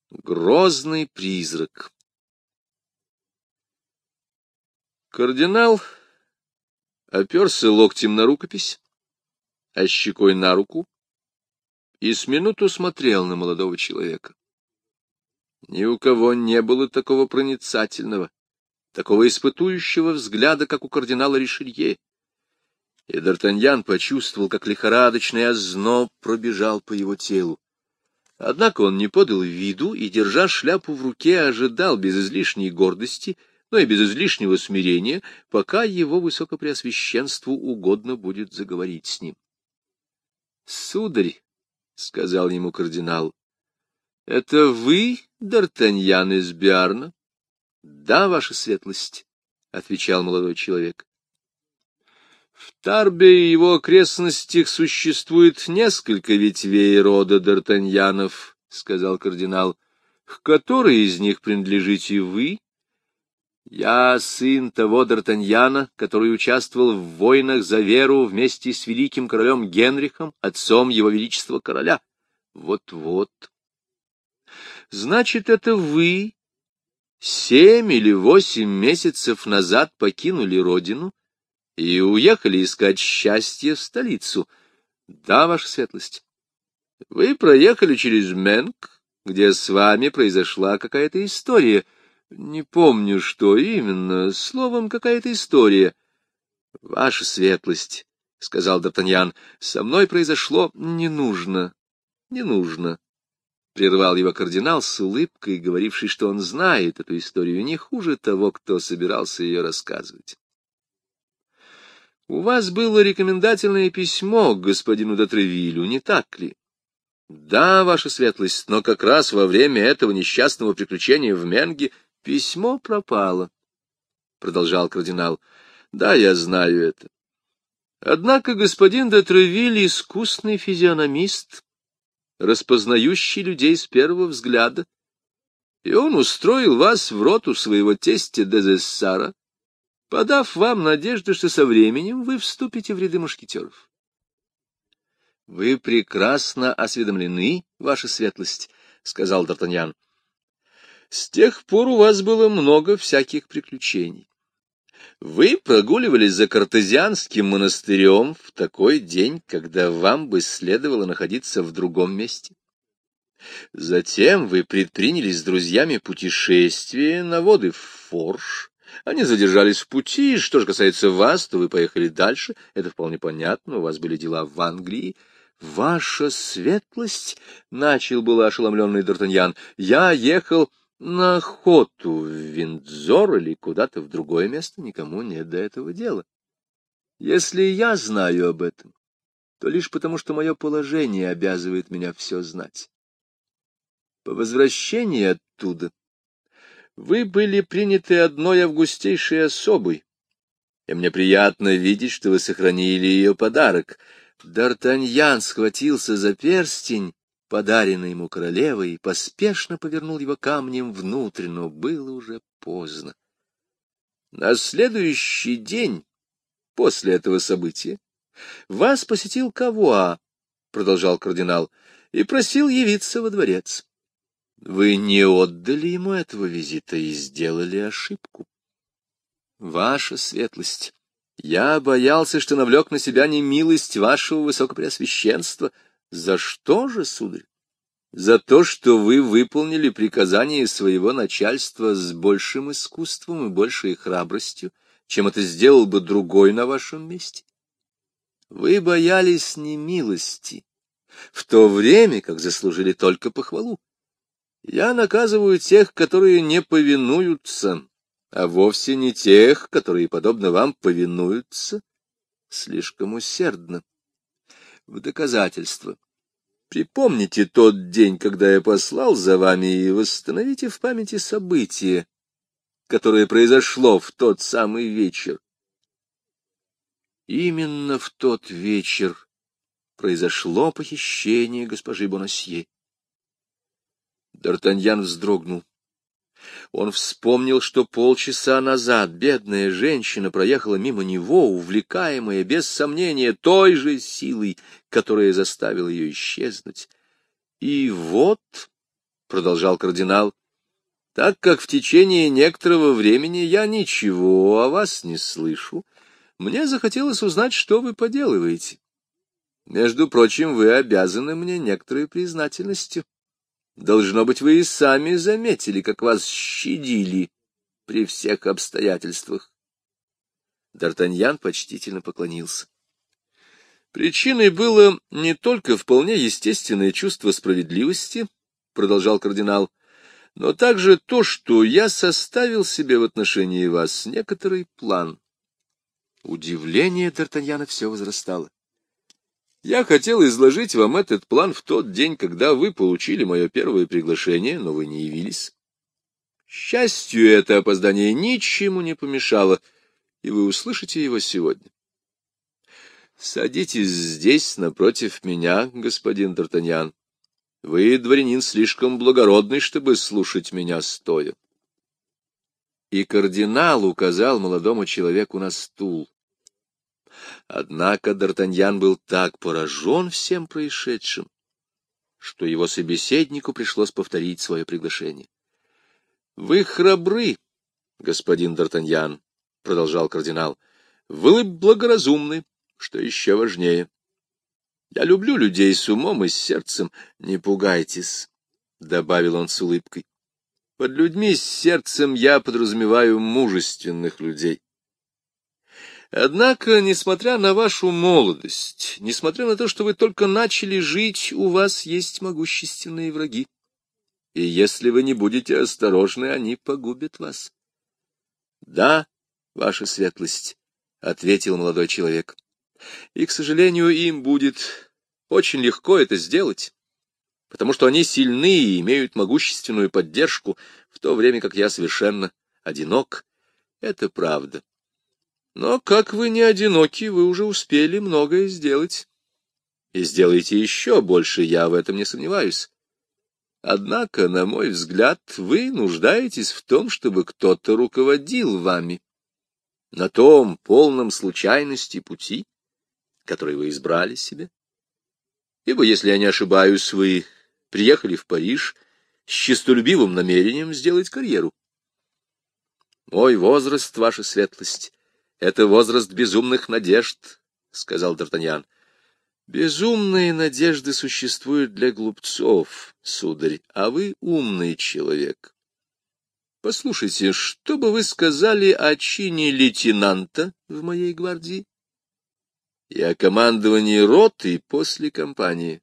Грозный призрак. Кардинал оперся локтем на рукопись, а щекой на руку, и с минуту смотрел на молодого человека. Ни у кого не было такого проницательного, такого испытующего взгляда, как у кардинала Ришелье. И Д'Артаньян почувствовал, как лихорадочный озноб пробежал по его телу. Однако он не подал виду и, держа шляпу в руке, ожидал без излишней гордости, но и без излишнего смирения, пока его высокопреосвященству угодно будет заговорить с ним. — Сударь, — сказал ему кардинал, — это вы, Д'Артаньян из Биарна? — Да, ваша светлость, — отвечал молодой человек. В Тарбе и его окрестностях существует несколько ветвей рода Д'Артаньянов, — сказал кардинал. — К которой из них принадлежите вы? — Я сын того Д'Артаньяна, который участвовал в войнах за веру вместе с великим королем Генрихом, отцом его величества короля. Вот-вот. Значит, это вы 7 или 8 месяцев назад покинули родину и уехали искать счастье в столицу. Да, ваша светлость. Вы проехали через Менг, где с вами произошла какая-то история. Не помню, что именно, словом, какая-то история. Ваша светлость, — сказал Д'Артаньян, — со мной произошло не нужно, не нужно. Прервал его кардинал с улыбкой, говоривший, что он знает эту историю не хуже того, кто собирался ее рассказывать. У вас было рекомендательное письмо к господину де Тревилю, не так ли? Да, ваша светлость, но как раз во время этого несчастного приключения в Менге письмо пропало, — продолжал кардинал. Да, я знаю это. Однако господин де Тревиль — искусный физиономист, распознающий людей с первого взгляда, и он устроил вас в роту своего тестя Дезессара, подав вам надежду, что со временем вы вступите в ряды мушкетеров. — Вы прекрасно осведомлены, ваша светлость, — сказал Д'Артаньян. — С тех пор у вас было много всяких приключений. Вы прогуливались за Картезианским монастырем в такой день, когда вам бы следовало находиться в другом месте. Затем вы предприняли с друзьями путешествие на воды в Форш. Они задержались в пути, что же касается вас, то вы поехали дальше, это вполне понятно, у вас были дела в Англии. Ваша светлость, — начал было ошеломленный Д'Артаньян, — я ехал на охоту в Виндзор или куда-то в другое место, никому нет до этого дела. Если я знаю об этом, то лишь потому, что мое положение обязывает меня все знать. По возвращении оттуда вы были приняты одной августейшей особой, и мне приятно видеть, что вы сохранили ее подарок. Д'Артаньян схватился за перстень, подаренный ему королевой, и поспешно повернул его камнем внутрь, но было уже поздно. На следующий день после этого события вас посетил Кавуа, — продолжал кардинал, — и просил явиться во дворец. Вы не отдали ему этого визита и сделали ошибку. Ваша светлость, я боялся, что навлек на себя немилость вашего высокопреосвященства. За что же, сударь? За то, что вы выполнили приказание своего начальства с большим искусством и большей храбростью, чем это сделал бы другой на вашем месте. Вы боялись немилости, в то время как заслужили только похвалу. Я наказываю тех, которые не повинуются, а вовсе не тех, которые, подобно вам, повинуются слишком усердно. В доказательство припомните тот день, когда я послал за вами, и восстановите в памяти событие, которое произошло в тот самый вечер. Именно в тот вечер произошло похищение госпожи Бонасье. Д'Артаньян вздрогнул. Он вспомнил, что полчаса назад бедная женщина проехала мимо него, увлекаемая, без сомнения, той же силой, которая заставила ее исчезнуть. И вот продолжал кардинал, — так как в течение некоторого времени я ничего о вас не слышу, мне захотелось узнать, что вы поделываете. Между прочим, вы обязаны мне некоторой признательностью. Должно быть, вы и сами заметили, как вас щадили при всех обстоятельствах. Д'Артаньян почтительно поклонился. Причиной было не только вполне естественное чувство справедливости, продолжал кардинал, но также то, что я составил себе в отношении вас некоторый план. Удивление Д'Артаньяна все возрастало. Я хотел изложить вам этот план в тот день, когда вы получили мое первое приглашение, но вы не явились. К счастью, это опоздание ничему не помешало, и вы услышите его сегодня. Садитесь здесь, напротив меня, господин Д'Артаньян. Вы, дворянин, слишком благородный, чтобы слушать меня стоя. И кардинал указал молодому человеку на стул. Однако Д'Артаньян был так поражен всем происшедшим, что его собеседнику пришлось повторить свое приглашение. — Вы храбры, господин Д'Артаньян, — продолжал кардинал, — вы благоразумны, что еще важнее. Я люблю людей с умом и с сердцем, не пугайтесь, — добавил он с улыбкой. Под людьми с сердцем я подразумеваю мужественных людей. Однако, несмотря на вашу молодость, несмотря на то, что вы только начали жить, у вас есть могущественные враги. И если вы не будете осторожны, они погубят вас. — Да, ваша светлость, — ответил молодой человек. — И, к сожалению, им будет очень легко это сделать, потому что они сильны и имеют могущественную поддержку, в то время как я совершенно одинок. Это правда. Но, как вы не одиноки, вы уже успели многое сделать. И сделаете еще больше, я в этом не сомневаюсь. Однако, на мой взгляд, вы нуждаетесь в том, чтобы кто-то руководил вами на том полном случайности пути, который вы избрали себе. Ибо, если я не ошибаюсь, вы приехали в Париж с честолюбивым намерением сделать карьеру. Мой возраст, ваша светлость, — это возраст безумных надежд, — сказал Д'Артаньян. — Безумные надежды существуют для глупцов, сударь, а вы умный человек. Послушайте, что бы вы сказали о чине лейтенанта в моей гвардии и о командовании ротой после кампании?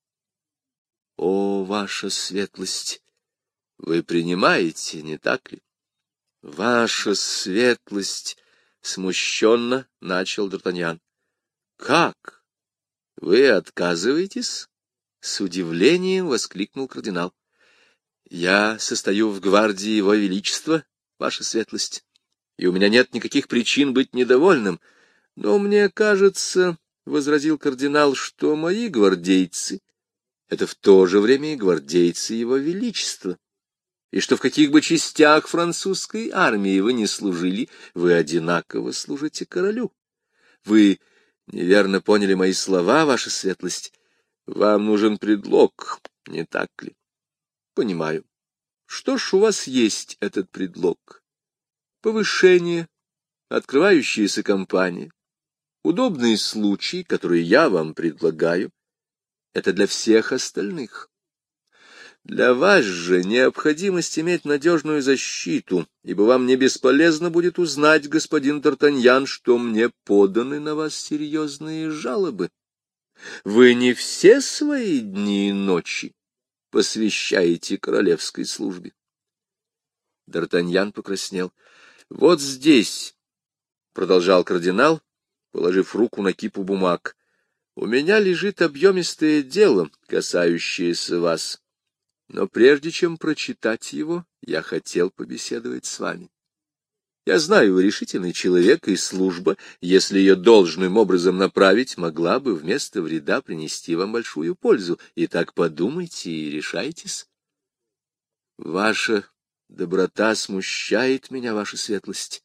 — О, ваша светлость, вы принимаете, не так ли? — Ваша светлость! — смущенно начал Д'Артаньян. — Как? Вы отказываетесь? — с удивлением воскликнул кардинал. — Я состою в гвардии Его Величества, ваша светлость, и у меня нет никаких причин быть недовольным. Но мне кажется, — возразил кардинал, — что мои гвардейцы — это в то же время и гвардейцы Его Величества. И что в каких бы частях французской армии вы не служили, вы одинаково служите королю. Вы неверно поняли мои слова, ваша светлость. Вам нужен предлог, не так ли? Понимаю. Что ж, у вас есть этот предлог. Повышение, открывающаяся кампания, удобный случай, который я вам предлагаю, это для всех остальных. Для вас же необходимость иметь надежную защиту, ибо вам не бесполезно будет узнать, господин Д'Артаньян, что мне поданы на вас серьезные жалобы. Вы не все свои дни и ночи посвящаете королевской службе. Д'Артаньян покраснел. — Вот здесь, — продолжал кардинал, положив руку на кипу бумаг, — у меня лежит объемистое дело, касающееся вас. Но прежде чем прочитать его, я хотел побеседовать с вами. Я знаю, вы решительный человек, и служба, если ее должным образом направить, могла бы вместо вреда принести вам большую пользу. Итак, подумайте и решайтесь. Ваша доброта смущает меня, ваша светлость,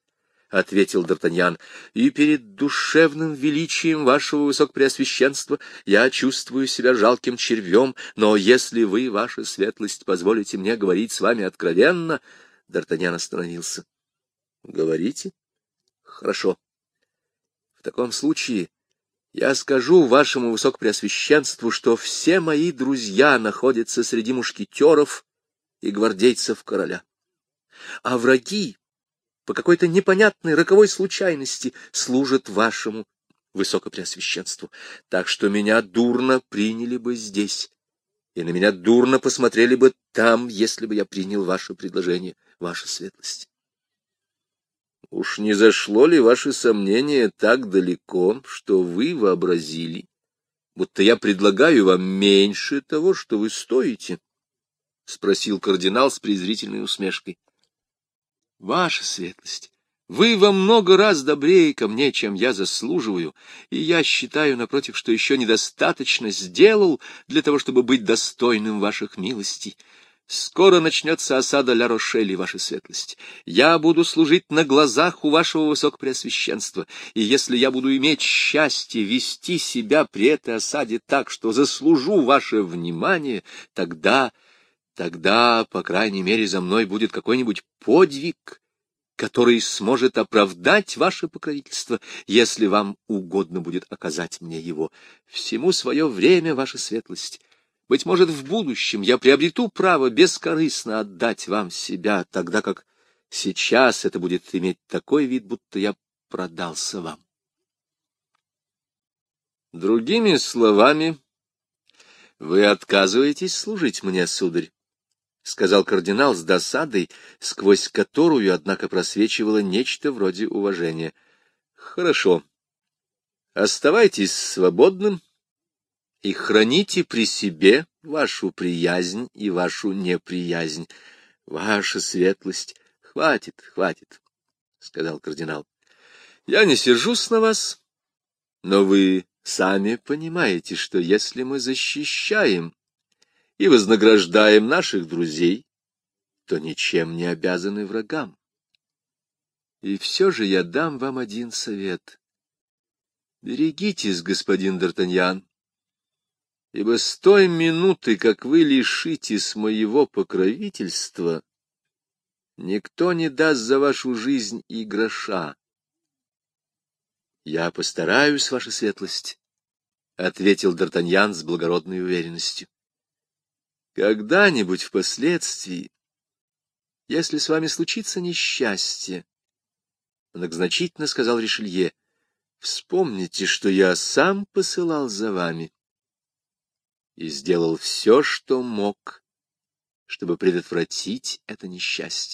ответил Д'Артаньян, — «и перед душевным величием вашего высокопреосвященства я чувствую себя жалким червем, но если вы, ваша светлость, позволите мне говорить с вами откровенно...» Д'Артаньян остановился. «Говорите? Хорошо. В таком случае я скажу вашему высокопреосвященству, что все мои друзья находятся среди мушкетеров и гвардейцев короля, а враги по какой-то непонятной роковой случайности служат вашему высокопреосвященству, так что меня дурно приняли бы здесь, и на меня дурно посмотрели бы там, если бы я принял ваше предложение, ваша светлость. Уж не зашло ли ваше сомнение так далеко, что вы вообразили, будто я предлагаю вам меньше того, что вы стоите? — спросил кардинал с презрительной усмешкой. — Ваша светлость, вы во много раз добрее ко мне, чем я заслуживаю, и я считаю, напротив, что еще недостаточно сделал для того, чтобы быть достойным ваших милостей. Скоро начнется осада Ля-Рошели, ваша светлость. Я буду служить на глазах у вашего высокопреосвященства, и если я буду иметь счастье вести себя при этой осаде так, что заслужу ваше внимание, тогда, по крайней мере, за мной будет какой-нибудь подвиг, который сможет оправдать ваше покровительство, если вам угодно будет оказать мне его. Всему свое время, ваша светлость. Быть может, в будущем я приобрету право бескорыстно отдать вам себя, тогда как сейчас это будет иметь такой вид, будто я продался вам. Другими словами, вы отказываетесь служить мне, сударь, — сказал кардинал с досадой, сквозь которую, однако, просвечивало нечто вроде уважения. — Хорошо. Оставайтесь свободным и храните при себе вашу приязнь и вашу неприязнь. Ваша светлость. — Хватит, — сказал кардинал. — Я не сержусь на вас, но вы сами понимаете, что если мы защищаем и вознаграждаем наших друзей, то ничем не обязаны врагам. И все же я дам вам один совет. Берегитесь, господин Д'Артаньян, ибо с той минуты, как вы лишитесь моего покровительства, никто не даст за вашу жизнь и гроша. — Я постараюсь, ваша светлость, — ответил Д'Артаньян с благородной уверенностью. — Когда-нибудь впоследствии, если с вами случится несчастье, — многозначительно сказал Ришелье, — вспомните, что я сам посылал за вами и сделал все, что мог, чтобы предотвратить это несчастье.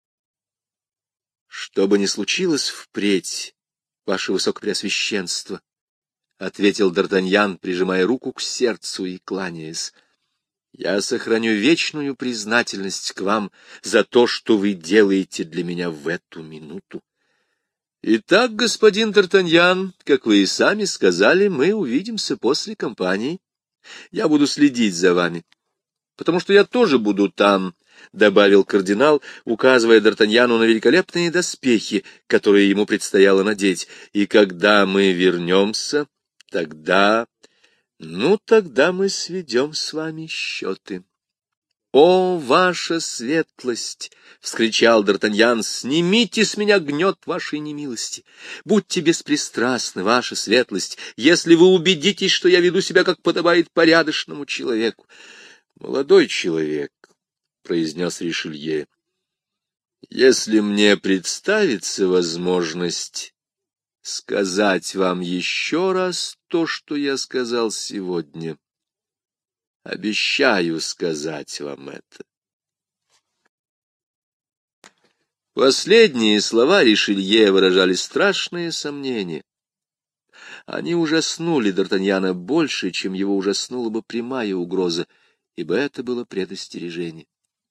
Что бы ни случилось впредь, ваше высокопреосвященство, — ответил Д'Артаньян, прижимая руку к сердцу и кланяясь, — я сохраню вечную признательность к вам за то, что вы делаете для меня в эту минуту. Итак, господин Д'Артаньян, как вы и сами сказали, мы увидимся после кампании. Я буду следить за вами, потому что я тоже буду там, — добавил кардинал, указывая Д'Артаньяну на великолепные доспехи, которые ему предстояло надеть. И когда мы вернемся, тогда мы сведем с вами счеты. — О, ваша светлость! — вскричал Д'Артаньян. — Снимите с меня гнет вашей немилости. Будьте беспристрастны, ваша светлость, если вы убедитесь, что я веду себя, как подобает порядочному человеку. — Молодой человек, — произнес Ришелье, — если мне представится возможность сказать вам еще раз то, что я сказал сегодня, обещаю сказать вам это. Последние слова Ришелье выражали страшные сомнения. Они ужаснули Д'Артаньяна больше, чем его ужаснула бы прямая угроза, ибо это было предостережение.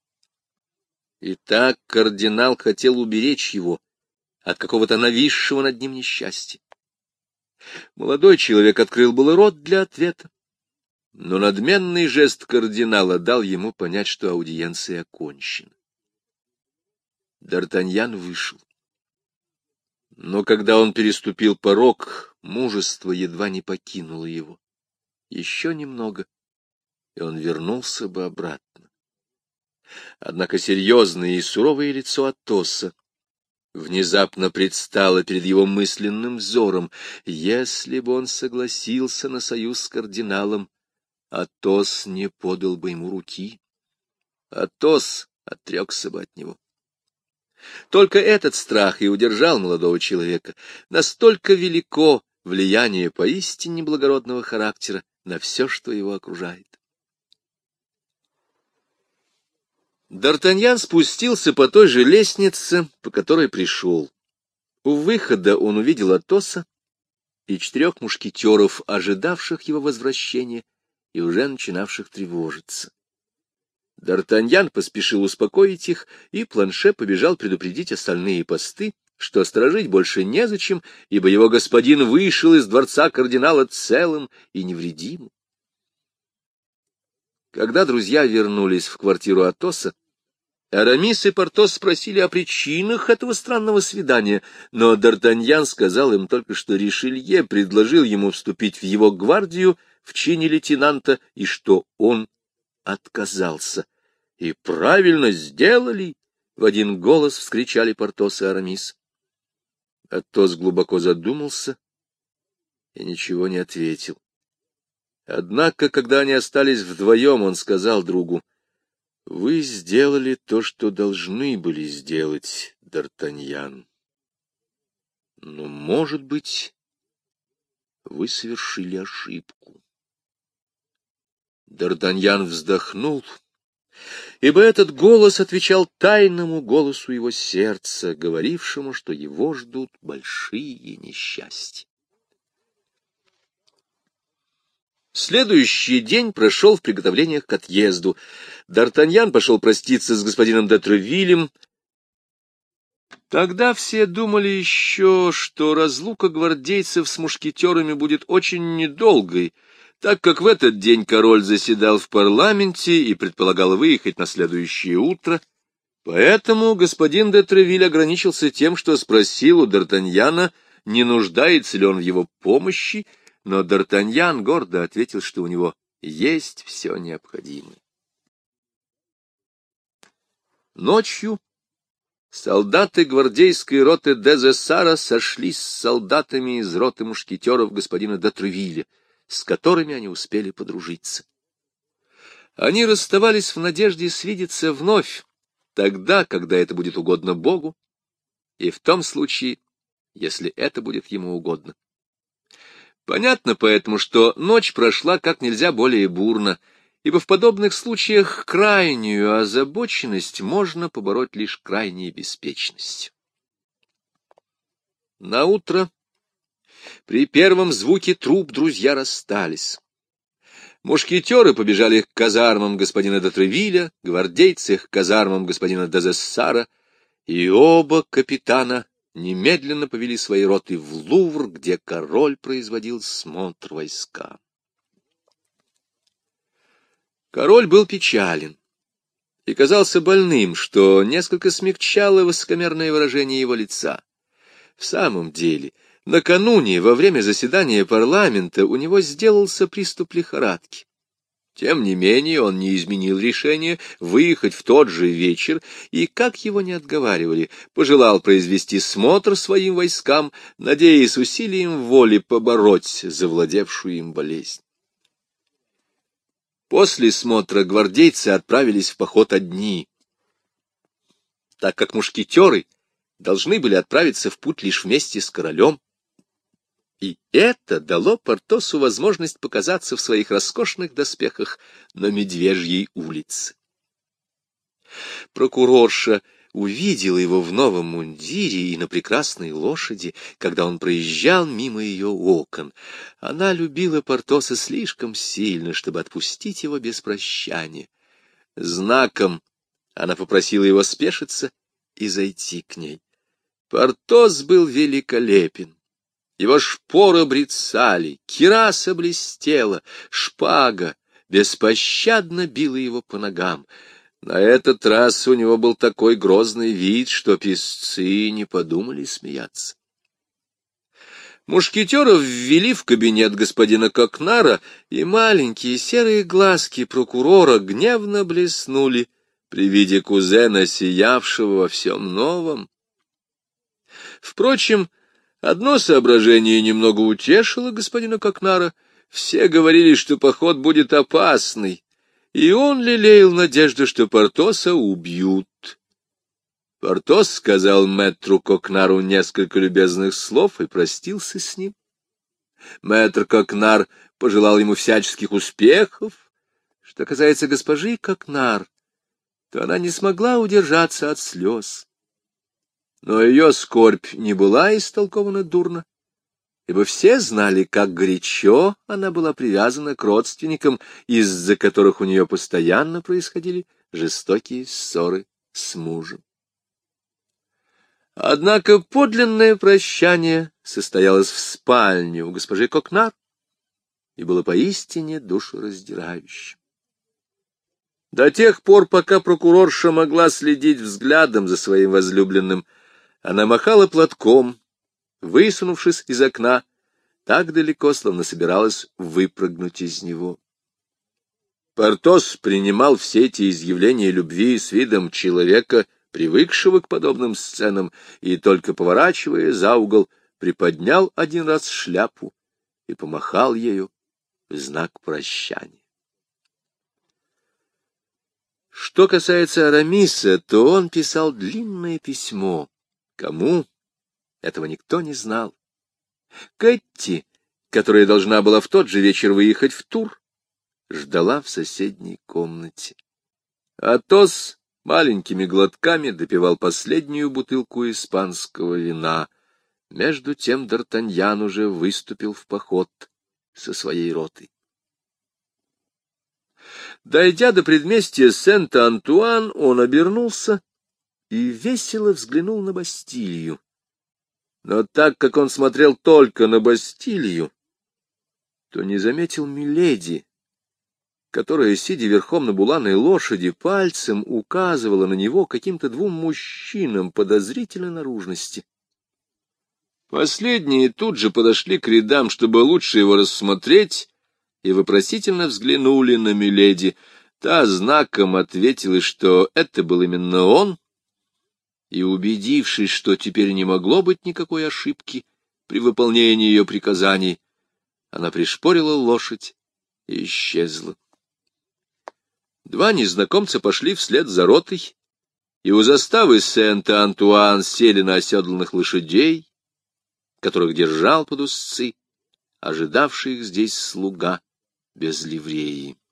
Итак, кардинал хотел уберечь его от какого-то нависшего над ним несчастья. Молодой человек открыл было рот для ответа, но надменный жест кардинала дал ему понять, что аудиенция окончена. Д'Артаньян вышел. Но когда он переступил порог, мужество едва не покинуло его. Еще немного, и он вернулся бы обратно. Однако серьезное и суровое лицо Атоса внезапно предстало перед его мысленным взором. Если бы он согласился на союз с кардиналом, Атос не подал бы ему руки. Атос отрекся бы от него. Только этот страх и удержал молодого человека. Настолько велико влияние поистине благородного характера на все, что его окружает. Д'Артаньян спустился по той же лестнице, по которой пришел. У выхода он увидел Атоса и 4 мушкетеров, ожидавших его возвращения и уже начинавших тревожиться. Д'Артаньян поспешил успокоить их, и Планше побежал предупредить остальные посты, что сторожить больше незачем, ибо его господин вышел из дворца кардинала целым и невредимым. Когда друзья вернулись в квартиру Атоса, Арамис и Портос спросили о причинах этого странного свидания, но Д'Артаньян сказал им только, что Ришелье предложил ему вступить в его гвардию в чине лейтенанта, и что он отказался. — И правильно сделали! — в один голос вскричали Портос и Арамис. Атос глубоко задумался и ничего не ответил. Однако, когда они остались вдвоем, он сказал другу: — Вы сделали то, что должны были сделать, Д'Артаньян. Но, может быть, вы совершили ошибку. Д'Артаньян вздохнул, ибо этот голос отвечал тайному голосу его сердца, говорившему, что его ждут большие несчастья. Следующий день прошел в приготовлениях к отъезду. Д'Артаньян пошел проститься с господином де Тревилем. Тогда все думали еще, что разлука гвардейцев с мушкетерами будет очень недолгой, так как в этот день король заседал в парламенте и предполагал выехать на следующее утро. Поэтому господин де Тревиль ограничился тем, что спросил у Д'Артаньяна, не нуждается ли он в его помощи, но Д'Артаньян гордо ответил, что у него есть все необходимое. Ночью солдаты гвардейской роты Дезессара сошлись с солдатами из роты мушкетеров господина де Тревиля, с которыми они успели подружиться. Они расставались в надежде свидеться вновь, тогда, когда это будет угодно Богу, и в том случае, если это будет ему угодно. Понятно поэтому, что ночь прошла как нельзя более бурно, ибо в подобных случаях крайнюю озабоченность можно побороть лишь крайней беспечностью. Наутро при первом звуке труб друзья расстались. Мушкетеры побежали к казармам господина де Тревиля, гвардейцы к казармам господина Дезессара, и оба капитана немедленно повели свои роты в Лувр, где король производил смотр войска. Король был печален и казался больным, что несколько смягчало высокомерное выражение его лица. В самом деле, накануне, во время заседания парламента, у него сделался приступ лихорадки. Тем не менее, он не изменил решение выехать в тот же вечер и, как его не отговаривали, пожелал произвести смотр своим войскам, надеясь усилием воли побороть завладевшую им болезнь. После смотра гвардейцы отправились в поход одни, так как мушкетеры должны были отправиться в путь лишь вместе с королем. И это дало Портосу возможность показаться в своих роскошных доспехах на Медвежьей улице. Прокурорша увидела его в новом мундире и на прекрасной лошади, когда он проезжал мимо ее окон. Она любила Портоса слишком сильно, чтобы отпустить его без прощания. Знаком она попросила его спешиться и зайти к ней. Портос был великолепен. Его шпоры брецали, кираса блестела, шпага беспощадно била его по ногам. На этот раз у него был такой грозный вид, что песцы не подумали смеяться. Мушкетеров ввели в кабинет господина Кокнара, и маленькие серые глазки прокурора гневно блеснули при виде кузена, сиявшего во всем новом. Впрочем, одно соображение немного утешило господина Кокнара. Все говорили, что поход будет опасный, и он лелеял надежду, что Портоса убьют. Портос сказал мэтру Кокнару несколько любезных слов и простился с ним. Мэтр Кокнар пожелал ему всяческих успехов. Что касается госпожи Кокнар, то она не смогла удержаться от слез. Но ее скорбь не была истолкована дурно, ибо все знали, как горячо она была привязана к родственникам, из-за которых у нее постоянно происходили жестокие ссоры с мужем. Однако подлинное прощание состоялось в спальне у госпожи Кокнар и было поистине душераздирающим. До тех пор, пока прокурорша могла следить взглядом за своим возлюбленным, она махала платком, высунувшись из окна, так далеко, словно собиралась выпрыгнуть из него. Портос принимал все эти изъявления любви с видом человека, привыкшего к подобным сценам, и, только поворачивая за угол, приподнял один раз шляпу и помахал ею в знак прощания. Что касается Арамиса, то он писал длинное письмо. Кому? Этого никто не знал. Кэтти, которая должна была в тот же вечер выехать в Тур, ждала в соседней комнате. Атос маленькими глотками допивал последнюю бутылку испанского вина. Между тем Д'Артаньян уже выступил в поход со своей ротой. Дойдя до предместья Сент-Антуан, он обернулся и весело взглянул на Бастилию. Но так как он смотрел только на Бастилию, то не заметил миледи, которая, сидя верхом на буланой лошади, пальцем указывала на него каким-то двум мужчинам подозрительной наружности. Последние тут же подошли к рядам, чтобы лучше его рассмотреть, и вопросительно взглянули на миледи. Та знаком ответила, что это был именно он, и, убедившись, что теперь не могло быть никакой ошибки при выполнении ее приказаний, она пришпорила лошадь и исчезла. Два незнакомца пошли вслед за ротой, и у заставы Сент-Антуан сели на оседланных лошадей, которых держал под уздцы ожидавший их здесь слуга без ливреи.